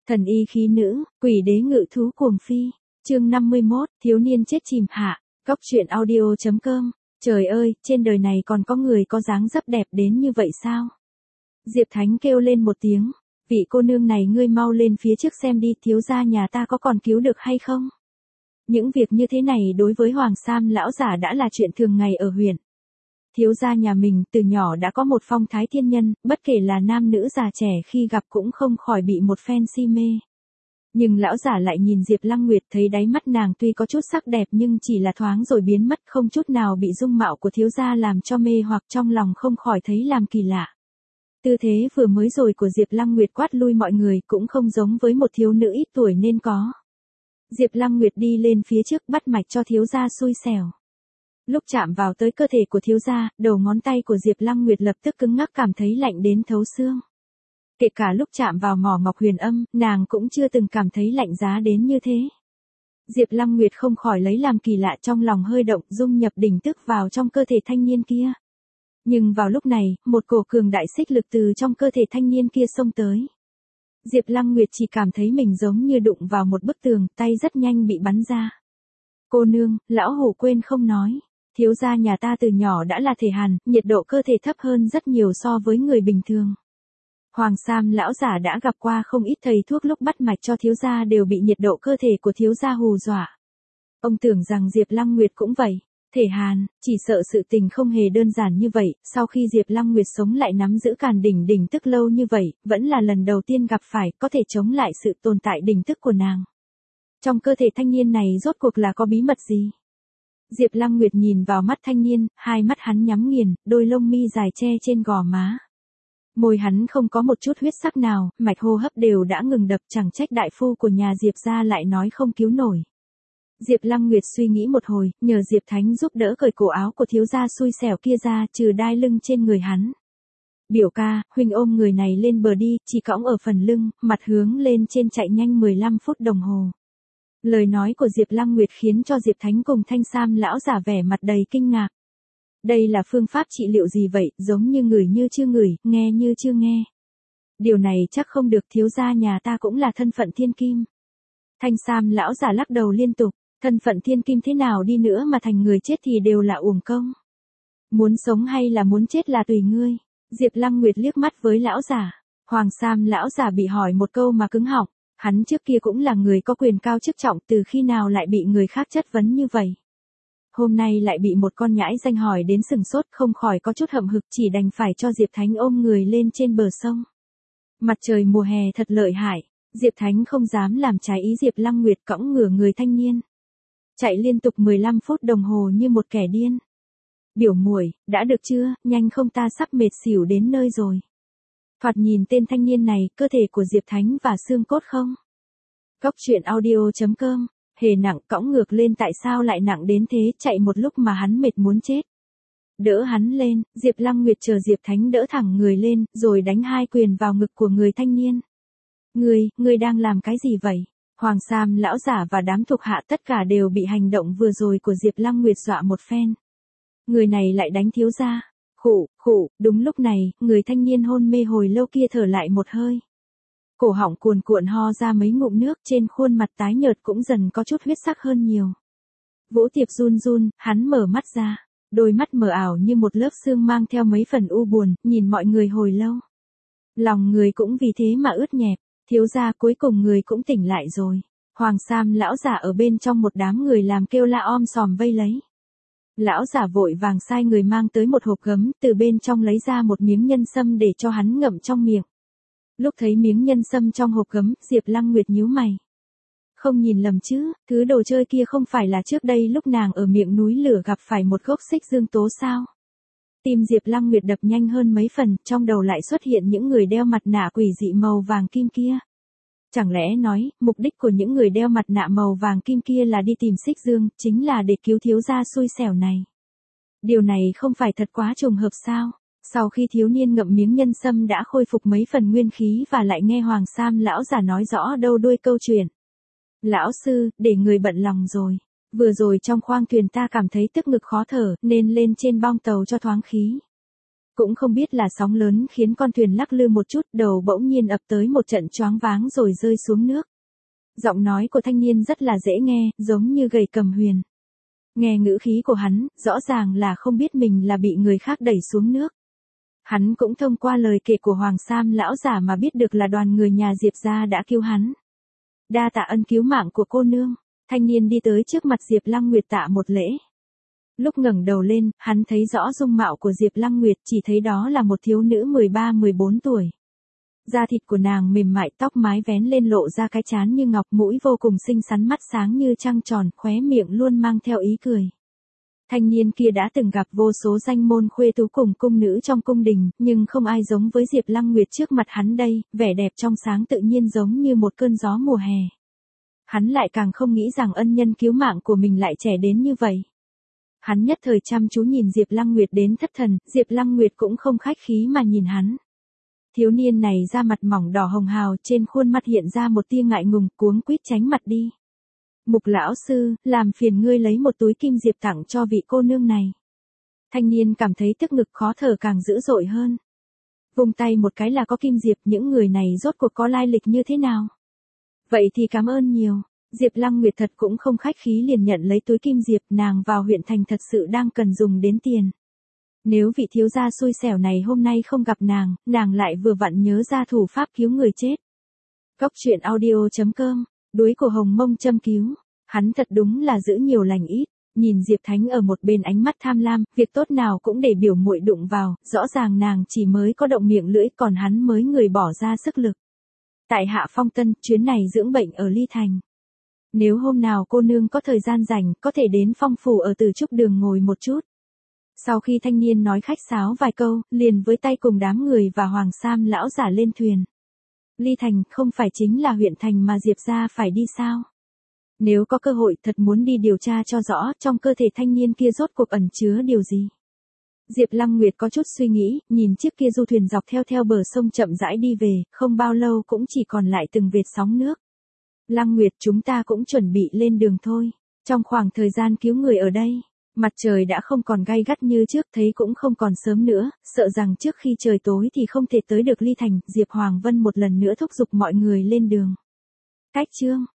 Thần y khí nữ, quỷ đế ngự thú cuồng phi. Chương 51, thiếu niên chết chìm hạ. Góc truyện audio.com. Trời ơi, trên đời này còn có người có dáng dấp đẹp đến như vậy sao? Diệp Thánh kêu lên một tiếng, vị cô nương này ngươi mau lên phía trước xem đi, thiếu gia nhà ta có còn cứu được hay không? Những việc như thế này đối với Hoàng Sam lão giả đã là chuyện thường ngày ở huyện. Thiếu gia nhà mình từ nhỏ đã có một phong thái thiên nhân, bất kể là nam nữ già trẻ khi gặp cũng không khỏi bị một phen si mê. Nhưng lão giả lại nhìn Diệp Lăng Nguyệt, thấy đáy mắt nàng tuy có chút sắc đẹp nhưng chỉ là thoáng rồi biến mất, không chút nào bị dung mạo của thiếu gia làm cho mê hoặc, trong lòng không khỏi thấy làm kỳ lạ. Tư thế vừa mới rồi của Diệp Lăng Nguyệt quát lui mọi người cũng không giống với một thiếu nữ ít tuổi nên có. Diệp Lăng Nguyệt đi lên phía trước bắt mạch cho thiếu gia xui xẻo. Lúc chạm vào tới cơ thể của thiếu gia, đầu ngón tay của Diệp Lăng Nguyệt lập tức cứng ngắc, cảm thấy lạnh đến thấu xương. Kể cả lúc chạm vào mỏ ngọc huyền âm, nàng cũng chưa từng cảm thấy lạnh giá đến như thế. Diệp Lăng Nguyệt không khỏi lấy làm kỳ lạ, trong lòng hơi động, dung nhập đỉnh tức vào trong cơ thể thanh niên kia. Nhưng vào lúc này, một cổ cường đại xích lực từ trong cơ thể thanh niên kia xông tới. Diệp Lăng Nguyệt chỉ cảm thấy mình giống như đụng vào một bức tường, tay rất nhanh bị bắn ra. Cô nương, lão hổ quên không nói. Thiếu gia nhà ta từ nhỏ đã là thể hàn, nhiệt độ cơ thể thấp hơn rất nhiều so với người bình thường. Hoàng Sam lão giả đã gặp qua không ít thầy thuốc, lúc bắt mạch cho thiếu gia đều bị nhiệt độ cơ thể của thiếu gia hù dọa. Ông tưởng rằng Diệp Lăng Nguyệt cũng vậy. Thể hàn, chỉ sợ sự tình không hề đơn giản như vậy, sau khi Diệp Lăng Nguyệt sống lại nắm giữ Càn đỉnh tức lâu như vậy, vẫn là lần đầu tiên gặp phải, có thể chống lại sự tồn tại đỉnh tức của nàng. Trong cơ thể thanh niên này rốt cuộc là có bí mật gì? Diệp Lăng Nguyệt nhìn vào mắt thanh niên, hai mắt hắn nhắm nghiền, đôi lông mi dài che trên gò má. Môi hắn không có một chút huyết sắc nào, mạch hô hấp đều đã ngừng đập, chẳng trách đại phu của nhà Diệp gia lại nói không cứu nổi. Diệp Lăng Nguyệt suy nghĩ một hồi, nhờ Diệp Thánh giúp đỡ cởi cổ áo của thiếu gia xui xẻo kia ra, trừ đai lưng trên người hắn. Biểu ca, huynh ôm người này lên bờ đi, chỉ cõng ở phần lưng, mặt hướng lên trên chạy nhanh 15 phút đồng hồ. Lời nói của Diệp Lăng Nguyệt khiến cho Diệp Thánh cùng Thanh Sam lão giả vẻ mặt đầy kinh ngạc. Đây là phương pháp trị liệu gì vậy, giống như ngửi như chưa ngửi, nghe như chưa nghe. Điều này chắc không được, thiếu gia nhà ta cũng là thân phận thiên kim. Thanh Sam lão giả lắc đầu liên tục, thân phận thiên kim thế nào đi nữa mà thành người chết thì đều là uổng công. Muốn sống hay là muốn chết là tùy ngươi. Diệp Lăng Nguyệt liếc mắt với lão giả. Hoàng Sam lão giả bị hỏi một câu mà cứng họng. Hắn trước kia cũng là người có quyền cao chức trọng, từ khi nào lại bị người khác chất vấn như vậy. Hôm nay lại bị một con nhãi danh hỏi đến sừng sốt, không khỏi có chút hậm hực, chỉ đành phải cho Diệp Thánh ôm người lên trên bờ sông. Mặt trời mùa hè thật lợi hại, Diệp Thánh không dám làm trái ý Diệp Lăng Nguyệt, cõng ngửa người thanh niên. Chạy liên tục 15 phút đồng hồ như một kẻ điên. Biểu muội, đã được chưa, nhanh không ta sắp mệt xỉu đến nơi rồi. Thoạt nhìn tên thanh niên này, cơ thể của Diệp Thánh và xương cốt không? Góc truyện audio.com. Hề nặng, cõng ngược lên tại sao lại nặng đến thế, chạy một lúc mà hắn mệt muốn chết. Đỡ hắn lên, Diệp Lăng Nguyệt chờ Diệp Thánh đỡ thẳng người lên, rồi đánh hai quyền vào ngực của người thanh niên. Ngươi đang làm cái gì vậy? Hoàng Sam lão giả và đám thuộc hạ tất cả đều bị hành động vừa rồi của Diệp Lăng Nguyệt dọa một phen. Người này lại đánh thiếu gia. Khụ, đúng lúc này, người thanh niên hôn mê hồi lâu kia thở lại một hơi. Cổ họng cuồn cuộn ho ra mấy ngụm nước, trên khuôn mặt tái nhợt cũng dần có chút huyết sắc hơn nhiều. Vũ Tiệp run run, hắn mở mắt ra, đôi mắt mờ ảo như một lớp sương mang theo mấy phần u buồn, nhìn mọi người hồi lâu. Lòng người cũng vì thế mà ướt nhẹp, thiếu gia cuối cùng người cũng tỉnh lại rồi. Hoàng Sam lão giả ở bên trong một đám người làm kêu la om sòm vây lấy. Lão giả vội vàng sai người mang tới một hộp gấm, từ bên trong lấy ra một miếng nhân sâm để cho hắn ngậm trong miệng. Lúc thấy miếng nhân sâm trong hộp gấm, Diệp Lăng Nguyệt nhíu mày. Không nhìn lầm chứ, thứ đồ chơi kia không phải là trước đây lúc nàng ở miệng núi lửa gặp phải một gốc xích dương tố sao? Tim Diệp Lăng Nguyệt đập nhanh hơn mấy phần, trong đầu lại xuất hiện những người đeo mặt nạ quỷ dị màu vàng kim kia. Chẳng lẽ nói, mục đích của những người đeo mặt nạ màu vàng kim kia là đi tìm xích dương, chính là để cứu thiếu gia xui xẻo này. Điều này không phải thật quá trùng hợp sao? Sau khi thiếu niên ngậm miếng nhân sâm đã khôi phục mấy phần nguyên khí và lại nghe Hoàng Sam lão giả nói rõ đâu đuôi câu chuyện. Lão sư, để người bận lòng rồi. Vừa rồi trong khoang thuyền ta cảm thấy tức ngực khó thở, nên lên trên bong tàu cho thoáng khí. Cũng không biết là sóng lớn khiến con thuyền lắc lư một chút, đầu bỗng nhiên ập tới một trận choáng váng rồi rơi xuống nước. Giọng nói của thanh niên rất là dễ nghe, giống như gầy cầm huyền. Nghe ngữ khí của hắn, rõ ràng là không biết mình là bị người khác đẩy xuống nước. Hắn cũng thông qua lời kể của Hoàng Sam lão giả mà biết được là đoàn người nhà Diệp gia đã cứu hắn. Đa tạ ân cứu mạng của cô nương. Thanh niên đi tới trước mặt Diệp Lăng Nguyệt tạ một lễ. Lúc ngẩng đầu lên, hắn thấy rõ dung mạo của Diệp Lăng Nguyệt, chỉ thấy đó là một thiếu nữ 13-14 tuổi. Da thịt của nàng mềm mại, tóc mái vén lên lộ ra cái trán như ngọc, mũi vô cùng xinh xắn, mắt sáng như trăng tròn, khóe miệng luôn mang theo ý cười. Thanh niên kia đã từng gặp vô số danh môn khuê tú cùng cung nữ trong cung đình, nhưng không ai giống với Diệp Lăng Nguyệt trước mặt hắn đây, vẻ đẹp trong sáng tự nhiên giống như một cơn gió mùa hè. Hắn lại càng không nghĩ rằng ân nhân cứu mạng của mình lại trẻ đến như vậy. Hắn nhất thời chăm chú nhìn Diệp Lăng Nguyệt đến thất thần, Diệp Lăng Nguyệt cũng không khách khí mà nhìn hắn. Thiếu niên này da mặt mỏng đỏ hồng hào, trên khuôn mặt hiện ra một tia ngại ngùng, cuống quýt tránh mặt đi. Mục lão sư, làm phiền ngươi lấy một túi kim diệp tặng cho vị cô nương này. Thanh niên cảm thấy tức ngực khó thở càng dữ dội hơn. Vung tay một cái là có kim diệp, những người này rốt cuộc có lai lịch như thế nào? Vậy thì cảm ơn nhiều. Diệp Lăng Nguyệt thật cũng không khách khí liền nhận lấy túi kim diệp, nàng vào huyện thành thật sự đang cần dùng đến tiền. Nếu vị thiếu gia xui xẻo này hôm nay không gặp nàng lại vừa vặn nhớ ra thủ pháp cứu người chết. Cốc truyện audio.com, đuối của Hồng Mông châm cứu. Hắn thật đúng là giữ nhiều lành ít. Nhìn Diệp Thánh ở một bên ánh mắt tham lam, việc tốt nào cũng để biểu muội đụng vào, rõ ràng nàng chỉ mới có động miệng lưỡi, còn hắn mới người bỏ ra sức lực. Tại Hạ Phong Tân, chuyến này dưỡng bệnh ở Ly Thành. Nếu hôm nào cô nương có thời gian rảnh, có thể đến Phong phủ ở Từ Trúc Đường ngồi một chút. Sau khi thanh niên nói khách sáo vài câu, liền với tay cùng đám người và Hoàng Sam lão giả lên thuyền. Ly Thành không phải chính là huyện thành mà Diệp gia phải đi sao? Nếu có cơ hội thật muốn đi điều tra cho rõ trong cơ thể thanh niên kia rốt cuộc ẩn chứa điều gì. Diệp Lăng Nguyệt có chút suy nghĩ, nhìn chiếc kia du thuyền dọc theo bờ sông chậm rãi đi về, không bao lâu cũng chỉ còn lại từng vệt sóng nước. Lăng Nguyệt, chúng ta cũng chuẩn bị lên đường thôi. Trong khoảng thời gian cứu người ở đây, mặt trời đã không còn gay gắt như trước, thấy cũng không còn sớm nữa, sợ rằng trước khi trời tối thì không thể tới được Ly Thành. Diệp Hoàng Vân một lần nữa thúc giục mọi người lên đường. Cách chương